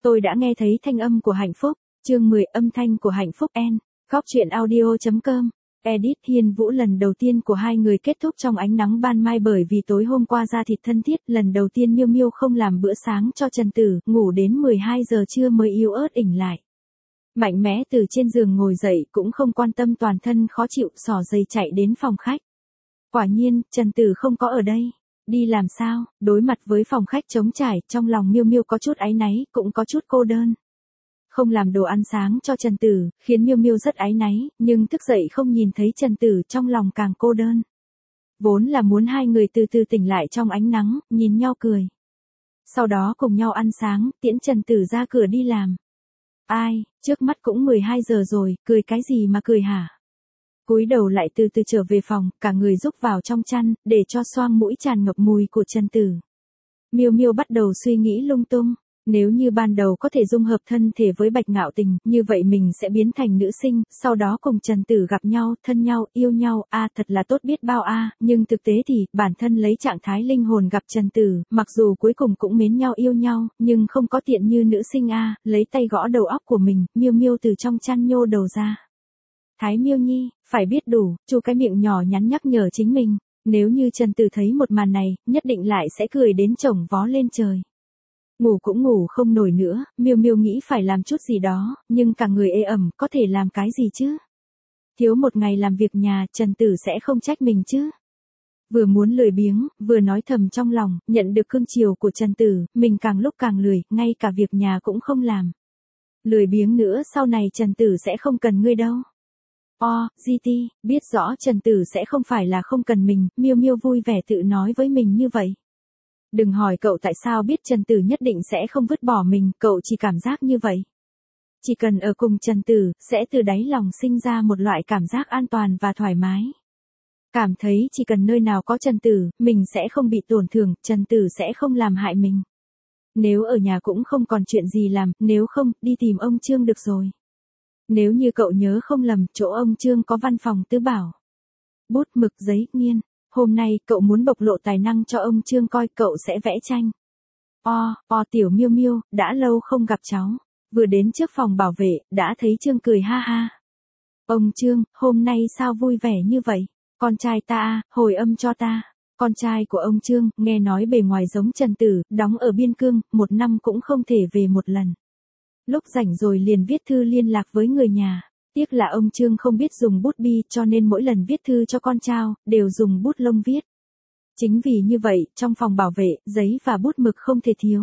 Tôi đã nghe thấy thanh âm của hạnh phúc, chương 10 âm thanh của hạnh phúc N. Góc truyện audio.com. Edit Hiên Vũ lần đầu tiên của hai người kết thúc trong ánh nắng ban mai bởi vì tối hôm qua ra thịt thân thiết, lần đầu tiên Miêu Miêu không làm bữa sáng cho Trần Tử, ngủ đến 12 giờ trưa mới yếu ớt ỉnh lại. Mạnh mẽ từ trên giường ngồi dậy cũng không quan tâm toàn thân khó chịu, xỏ giày chạy đến phòng khách. Quả nhiên, Trần Tử không có ở đây. Đi làm sao? Đối mặt với phòng khách trống trải, trong lòng Miêu Miêu có chút áy náy, cũng có chút cô đơn. Không làm đồ ăn sáng cho Trần Tử, khiến Miêu Miêu rất áy náy, nhưng thức dậy không nhìn thấy Trần Tử trong lòng càng cô đơn. Vốn là muốn hai người từ từ tỉnh lại trong ánh nắng, nhìn nhau cười. Sau đó cùng nhau ăn sáng, tiễn Trần Tử ra cửa đi làm. Ai, trước mắt cũng 12 giờ rồi, cười cái gì mà cười hả? Cúi đầu lại từ từ trở về phòng, cả người rúc vào trong chăn, để cho xoang mũi tràn ngập mùi của Trần Tử. Miêu Miêu bắt đầu suy nghĩ lung tung. Nếu như ban đầu có thể dung hợp thân thể với Bạch Ngạo Tình, như vậy mình sẽ biến thành nữ sinh, sau đó cùng Trần Tử gặp nhau, thân nhau, yêu nhau, thật là tốt biết bao nhưng thực tế thì, bản thân lấy trạng thái linh hồn gặp Trần Tử, mặc dù cuối cùng cũng mến nhau yêu nhau, nhưng không có tiện như nữ sinh lấy tay gõ đầu óc của mình, Miêu Miêu từ trong chăn nhô đầu ra. Thái Miêu Nhi, phải biết đủ, chu cái miệng nhỏ nhắn nhắc nhở chính mình, nếu như Trần Tử thấy một màn này, nhất định lại sẽ cười đến chổng vó lên trời. Ngủ cũng ngủ không nổi nữa, Miêu Miêu nghĩ phải làm chút gì đó, nhưng cả người ê ẩm, có thể làm cái gì chứ? Thiếu một ngày làm việc nhà, Trần Tử sẽ không trách mình chứ? Vừa muốn lười biếng, vừa nói thầm trong lòng, nhận được cưng chiều của Trần Tử, mình càng lúc càng lười, ngay cả việc nhà cũng không làm. Lười biếng nữa sau này Trần Tử sẽ không cần ngươi đâu. GT, biết rõ Trần Tử sẽ không phải là không cần mình, Miêu Miêu vui vẻ tự nói với mình như vậy. Đừng hỏi cậu tại sao biết Trần Tử nhất định sẽ không vứt bỏ mình, cậu chỉ cảm giác như vậy. Chỉ cần ở cùng Trần Tử, sẽ từ đáy lòng sinh ra một loại cảm giác an toàn và thoải mái. Cảm thấy chỉ cần nơi nào có Trần Tử, mình sẽ không bị tổn thương, Trần Tử sẽ không làm hại mình. Nếu ở nhà cũng không còn chuyện gì làm, nếu không, đi tìm ông Trương được rồi. Nếu như cậu nhớ không lầm, chỗ ông Trương có văn phòng tứ bảo. Bút mực giấy, nghiên. Hôm nay, cậu muốn bộc lộ tài năng cho ông Trương coi, cậu sẽ vẽ tranh. Tiểu Miêu Miêu, đã lâu không gặp cháu. Vừa đến trước phòng bảo vệ, đã thấy Trương cười ha ha. Ông Trương, hôm nay sao vui vẻ như vậy? Con trai ta, hồi âm cho ta. Con trai của ông Trương, nghe nói bề ngoài giống Trần Tử, đóng ở Biên Cương, 1 năm cũng không thể về một lần. Lúc rảnh rồi liền viết thư liên lạc với người nhà. Tiếc là ông Trương không biết dùng bút bi cho nên mỗi lần viết thư cho con trao, đều dùng bút lông viết. Chính vì như vậy, trong phòng bảo vệ, giấy và bút mực không thể thiếu.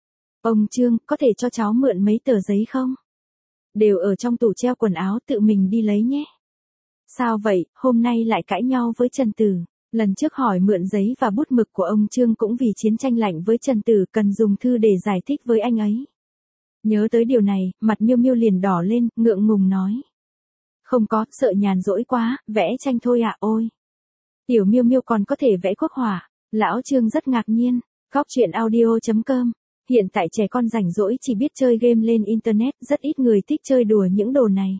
Ông Trương, có thể cho cháu mượn mấy tờ giấy không? Đều ở trong tủ treo quần áo, tự mình đi lấy nhé. Sao vậy, hôm nay lại cãi nhau với Trần Tử? Lần trước hỏi mượn giấy và bút mực của ông Trương cũng vì chiến tranh lạnh với Trần Tử cần dùng thư để giải thích với anh ấy. Nhớ tới điều này, mặt Miêu Miêu liền đỏ lên, ngượng ngùng nói. Không có, sợ nhàn rỗi quá, vẽ tranh thôi ôi. Tiểu Miêu Miêu còn có thể vẽ quốc họa. Lão Trương rất ngạc nhiên. Góc truyện audio.com. Hiện tại trẻ con rảnh rỗi chỉ biết chơi game lên internet, rất ít người thích chơi đùa những đồ này.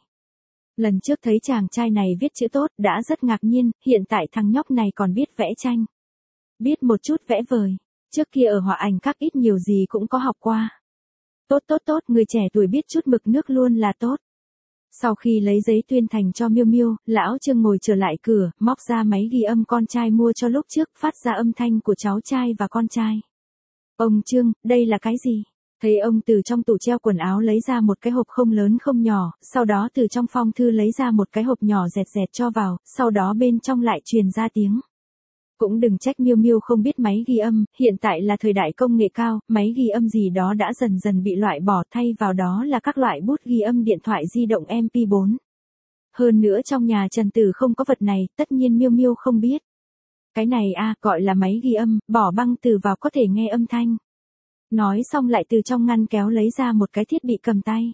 Lần trước thấy chàng trai này viết chữ tốt, đã rất ngạc nhiên, hiện tại thằng nhóc này còn biết vẽ tranh. Biết một chút vẽ vời. Trước kia ở họa ảnh các ít nhiều gì cũng có học qua. Tốt, người trẻ tuổi biết chút mực nước luôn là tốt. Sau khi lấy giấy tuyên thành cho Miêu Miêu, lão Trương ngồi trở lại cửa, móc ra máy ghi âm con trai mua cho lúc trước, phát ra âm thanh của cháu trai và con trai. Ông Trương, đây là cái gì? Thấy ông từ trong tủ treo quần áo lấy ra một cái hộp không lớn không nhỏ, sau đó từ trong phong thư lấy ra một cái hộp nhỏ dẹt cho vào, sau đó bên trong lại truyền ra tiếng. Cũng đừng trách Miêu Miêu không biết máy ghi âm, hiện tại là thời đại công nghệ cao, máy ghi âm gì đó đã dần dần bị loại bỏ, thay vào đó là các loại bút ghi âm điện thoại di động MP4. Hơn nữa trong nhà Trần Tử không có vật này, tất nhiên Miêu Miêu không biết. Cái này gọi là máy ghi âm, bỏ băng từ vào có thể nghe âm thanh. Nói xong lại từ trong ngăn kéo lấy ra một cái thiết bị cầm tay.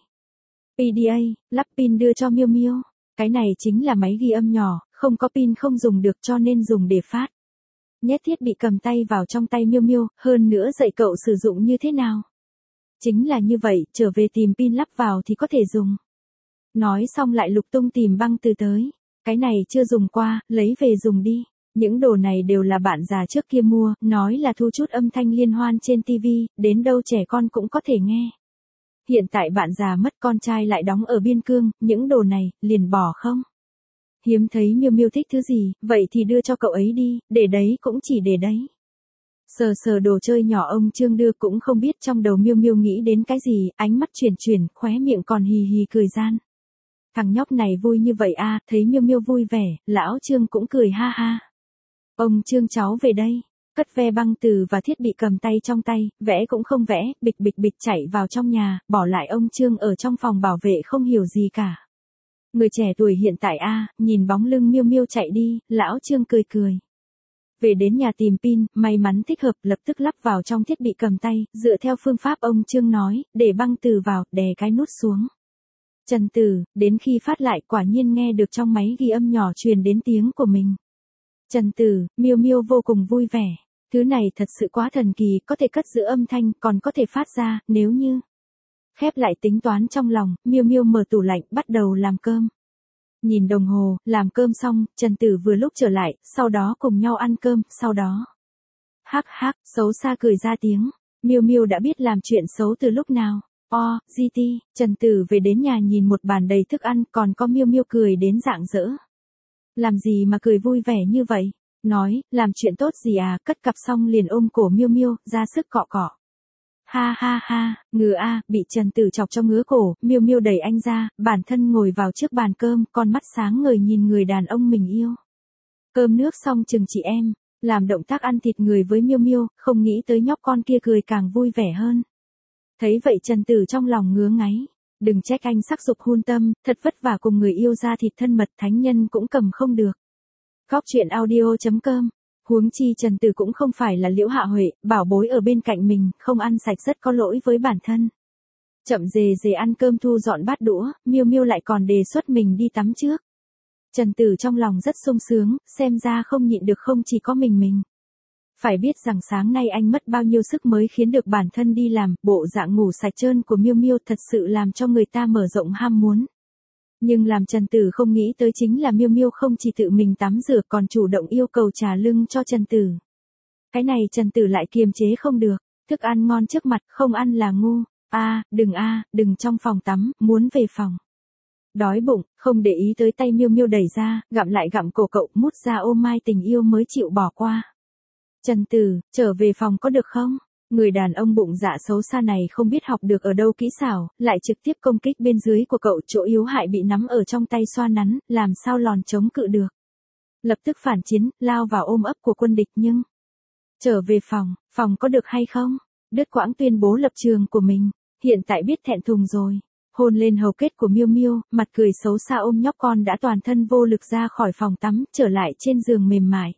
PDA, lắp pin đưa cho Miêu Miêu. Cái này chính là máy ghi âm nhỏ, không có pin không dùng được cho nên dùng để phát. Nhét thiết bị cầm tay vào trong tay Miêu Miêu, hơn nữa dạy cậu sử dụng như thế nào. Chính là như vậy, trở về tìm pin lắp vào thì có thể dùng. Nói xong lại lục tung tìm băng từ tới. Cái này chưa dùng qua, lấy về dùng đi. Những đồ này đều là bạn già trước kia mua, nói là thu chút âm thanh liên hoan trên TV, đến đâu trẻ con cũng có thể nghe. Hiện tại bạn già mất con trai lại đóng ở biên cương, những đồ này, liền bỏ không? Hiếm thấy Miêu Miêu thích thứ gì, vậy thì đưa cho cậu ấy đi, để đấy cũng chỉ để đấy. Sờ sờ đồ chơi nhỏ ông Trương đưa cũng không biết trong đầu Miêu Miêu nghĩ đến cái gì, ánh mắt chuyển chuyển, khóe miệng còn hì hì cười gian. Thằng nhóc này vui như vậy à, thấy Miêu Miêu vui vẻ, lão Trương cũng cười ha ha. Ông Trương cháu về đây, cất ve băng từ và thiết bị cầm tay trong tay, vẽ cũng không vẽ, bịch bịch bịch chạy vào trong nhà, bỏ lại ông Trương ở trong phòng bảo vệ không hiểu gì cả. Người trẻ tuổi hiện tại a, nhìn bóng lưng Miêu Miêu chạy đi, lão Trương cười cười. Về đến nhà tìm pin, may mắn thích hợp, lập tức lắp vào trong thiết bị cầm tay, dựa theo phương pháp ông Trương nói, để băng từ vào, đè cái nút xuống. Trần Tử, đến khi phát lại quả nhiên nghe được trong máy ghi âm nhỏ truyền đến tiếng của mình. Trần Tử, Miêu Miêu vô cùng vui vẻ. Thứ này thật sự quá thần kỳ, có thể cất giữ âm thanh, còn có thể phát ra, nếu như. Khép lại tính toán trong lòng, Miêu Miêu mở tủ lạnh, bắt đầu làm cơm. Nhìn đồng hồ, làm cơm xong, Trần Tử vừa lúc trở lại, sau đó cùng nhau ăn cơm, sau đó. Hắc hắc, xấu xa cười ra tiếng. Miêu Miêu đã biết làm chuyện xấu từ lúc nào. GT, Trần Tử về đến nhà nhìn một bàn đầy thức ăn, còn có Miêu Miêu cười đến rạng rỡ. Làm gì mà cười vui vẻ như vậy? Nói, làm chuyện tốt gì à, cất cặp xong liền ôm cổ Miêu Miêu, ra sức cọ cọ. Ha ha ha, ngứa a, bị Trần Tử chọc cho ngứa cổ, Miêu Miêu đẩy anh ra, bản thân ngồi vào trước bàn cơm, con mắt sáng ngời nhìn người đàn ông mình yêu. Cơm nước xong chừng chị em, làm động tác ăn thịt người với Miêu Miêu, không nghĩ tới nhóc con kia cười càng vui vẻ hơn. Thấy vậy Trần Tử trong lòng ngứa ngáy. Đừng trách anh sắc dục hun tâm, thật vất vả cùng người yêu ra thịt thân mật thánh nhân cũng cầm không được. Góc chuyện audio.com. Huống chi Trần Tử cũng không phải là Liễu Hạ Huệ, bảo bối ở bên cạnh mình, không ăn sạch rất có lỗi với bản thân. Chậm dề dề ăn cơm thu dọn bát đũa, Miêu Miêu lại còn đề xuất mình đi tắm trước. Trần Tử trong lòng rất sung sướng, xem ra không nhịn được không chỉ có mình. Phải biết rằng sáng nay anh mất bao nhiêu sức mới khiến được bản thân đi làm, bộ dạng ngủ sạch trơn của Miêu Miêu thật sự làm cho người ta mở rộng ham muốn. Nhưng làm Trần Tử không nghĩ tới chính là Miêu Miêu không chỉ tự mình tắm rửa còn chủ động yêu cầu trà lưng cho Trần Tử. Cái này Trần Tử lại kiềm chế không được, thức ăn ngon trước mặt không ăn là ngu, đừng trong phòng tắm, muốn về phòng. Đói bụng, không để ý tới tay Miêu Miêu đẩy ra, gặm lại gặm cổ cậu, mút ra ô mai tình yêu mới chịu bỏ qua. Trần Tử, trở về phòng có được không? Người đàn ông bụng dạ xấu xa này không biết học được ở đâu kỹ xảo, lại trực tiếp công kích bên dưới của cậu, chỗ yếu hại bị nắm ở trong tay xoa nắn, làm sao lòn chống cự được. Lập tức phản chiến, lao vào ôm ấp của quân địch nhưng... Trở về phòng có được hay không? Đứt quãng tuyên bố lập trường của mình, hiện tại biết thẹn thùng rồi. Hôn lên hầu kết của Miêu Miêu, mặt cười xấu xa ôm nhóc con đã toàn thân vô lực ra khỏi phòng tắm, trở lại trên giường mềm mại.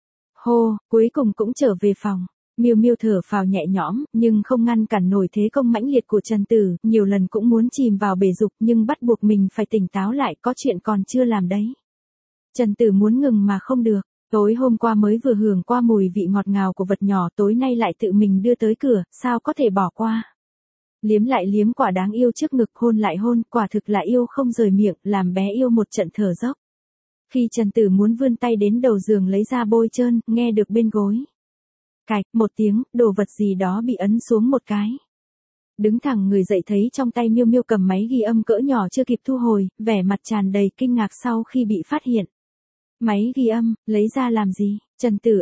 Hô, cuối cùng cũng trở về phòng. Miêu Miêu thở phào nhẹ nhõm, nhưng không ngăn cản nổi thế công mãnh liệt của Trần Tử, nhiều lần cũng muốn chìm vào bể dục nhưng bắt buộc mình phải tỉnh táo lại, có chuyện còn chưa làm đấy. Trần Tử muốn ngừng mà không được, tối hôm qua mới vừa hưởng qua mùi vị ngọt ngào của vật nhỏ, tối nay lại tự mình đưa tới cửa, sao có thể bỏ qua. Liếm lại liếm quả đáng yêu trước ngực, hôn lại hôn, quả thực là yêu không rời miệng, làm bé yêu một trận thở dốc. Khi Trần Tử muốn vươn tay đến đầu giường lấy ra bôi trơn, nghe được bên gối. Cạch, một tiếng, đồ vật gì đó bị ấn xuống một cái. Đứng thẳng người dậy thấy trong tay Miêu Miêu cầm máy ghi âm cỡ nhỏ chưa kịp thu hồi, vẻ mặt tràn đầy kinh ngạc sau khi bị phát hiện. Máy ghi âm, lấy ra làm gì? Trần Tử,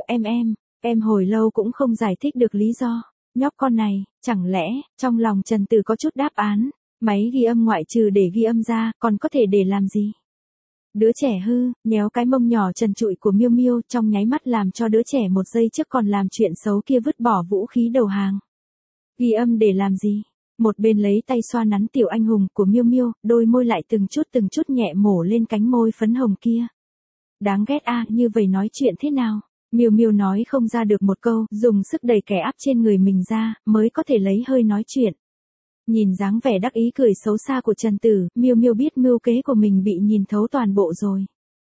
em hồi lâu cũng không giải thích được lý do. Nhóc con này, chẳng lẽ, trong lòng Trần Tử có chút đáp án, máy ghi âm ngoại trừ để ghi âm ra, còn có thể để làm gì? Đứa trẻ hư, nhéo cái mông nhỏ trần trụi của Miêu Miêu trong nháy mắt làm cho đứa trẻ một giây trước còn làm chuyện xấu kia vứt bỏ vũ khí đầu hàng. Ghi âm để làm gì? Một bên lấy tay xoa nắn tiểu anh hùng của Miêu Miêu, đôi môi lại từng chút nhẹ mổ lên cánh môi phấn hồng kia. Đáng ghét a, như vậy nói chuyện thế nào? Miêu Miêu nói không ra được một câu, dùng sức đẩy kẻ áp trên người mình ra, mới có thể lấy hơi nói chuyện. Nhìn dáng vẻ đắc ý cười xấu xa của Trần Tử, Miêu Miêu biết mưu kế của mình bị nhìn thấu toàn bộ rồi.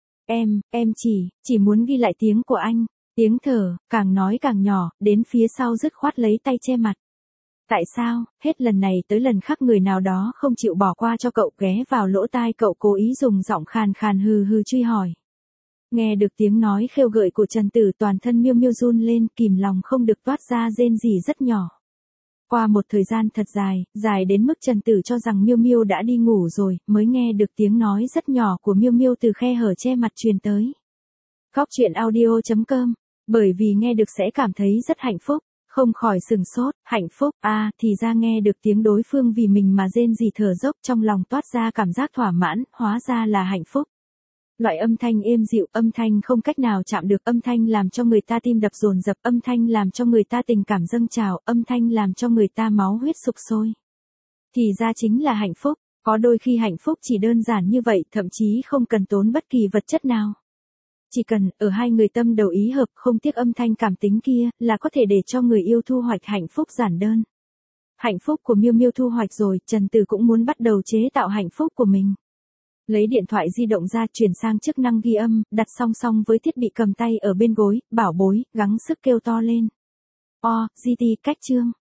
Em chỉ muốn ghi lại tiếng của anh, tiếng thở, càng nói càng nhỏ, đến phía sau dứt khoát lấy tay che mặt. Tại sao, hết lần này tới lần khác người nào đó không chịu bỏ qua cho cậu, ghé vào lỗ tai cậu cố ý dùng giọng khàn khàn hừ hừ truy hỏi. Nghe được tiếng nói khêu gợi của Trần Tử toàn thân Miêu Miêu run lên, kìm lòng không được toát ra rên rỉ rất nhỏ. Qua một thời gian thật dài, dài đến mức Trần Tử cho rằng Miêu Miêu đã đi ngủ rồi, mới nghe được tiếng nói rất nhỏ của Miêu Miêu từ khe hở che mặt truyền tới. Khóc chuyện audio.com, bởi vì nghe được sẽ cảm thấy rất hạnh phúc, không khỏi sừng sốt, hạnh phúc, thì ra nghe được tiếng đối phương vì mình mà rên rỉ thở dốc, trong lòng toát ra cảm giác thỏa mãn, hóa ra là hạnh phúc. Loại âm thanh êm dịu, âm thanh không cách nào chạm được, âm thanh làm cho người ta tim đập dồn dập, âm thanh làm cho người ta tình cảm dâng trào, âm thanh làm cho người ta máu huyết sục sôi. Thì ra chính là hạnh phúc, có đôi khi hạnh phúc chỉ đơn giản như vậy, thậm chí không cần tốn bất kỳ vật chất nào. Chỉ cần, ở hai người tâm đầu ý hợp, không tiếc âm thanh cảm tính kia, là có thể để cho người yêu thu hoạch hạnh phúc giản đơn. Hạnh phúc của Miêu Miêu thu hoạch rồi, Trần Tử cũng muốn bắt đầu chế tạo hạnh phúc của mình. Lấy điện thoại di động ra, chuyển sang chức năng ghi âm, đặt song song với thiết bị cầm tay ở bên gối, bảo bối, gắng sức kêu to lên. GT cách chương.